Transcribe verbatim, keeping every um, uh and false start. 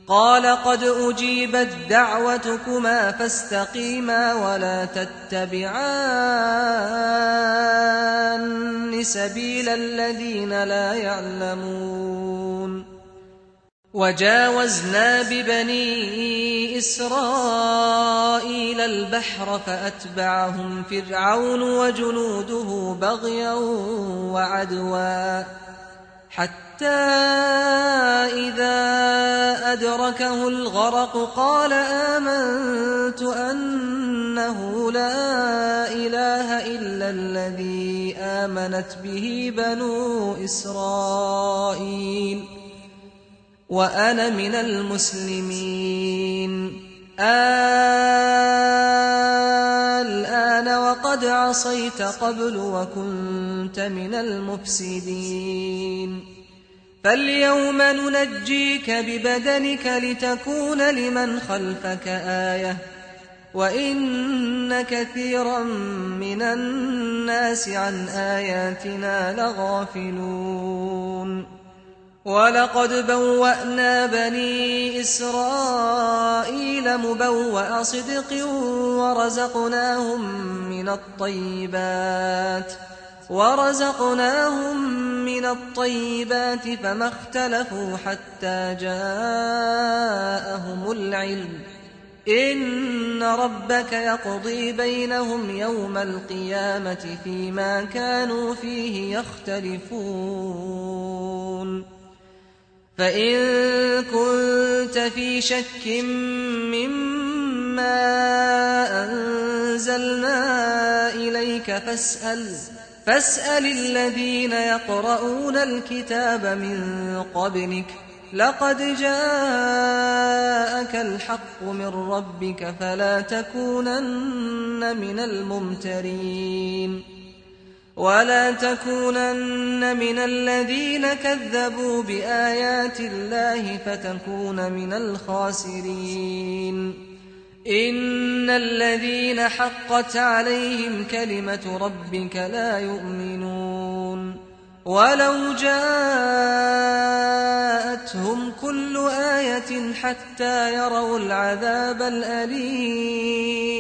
قال قد أجيبت دعوتكما فاستقيما ولا تتبعان سبيل الذين لا يعلمون. وجاوزنا ببني إسرائيل البحر فأتبعهم فرعون وجنوده بغيا وعدوا حتى إذا أدركه الغرق قال آمنت أنه لا إله إلا الذي آمنت به بنو إسرائيل وأنا من المسلمين. الآن وقد عصيت قبل وكنت من المفسدين. فاليوم ننجيك ببدنك لتكون لمن خلفك آية وإن كثيرا من الناس عن آياتنا لغافلون. ولقد بوأنا بني إسرائيل مبوأ صدق ورزقناهم من الطيبات ورزقناهم من الطيبات فما اختلفوا حتى جاءهم العلم. إن ربك يقضي بينهم يوم القيامة فيما كانوا فيه يختلفون. فإن كنت في شك مما أنزلنا إليك فاسأل فاسأل الذين يقرؤون الكتاب من قبلك لقد جاءك الحق من ربك فلا تكونن من الممترين. ولا تكونن من الذين كذبوا بآيات الله فتكون من الخاسرين. إن الذين حقت عليهم كلمة ربك لا يؤمنون. ولو جاءتهم كل آية حتى يروا العذاب الأليم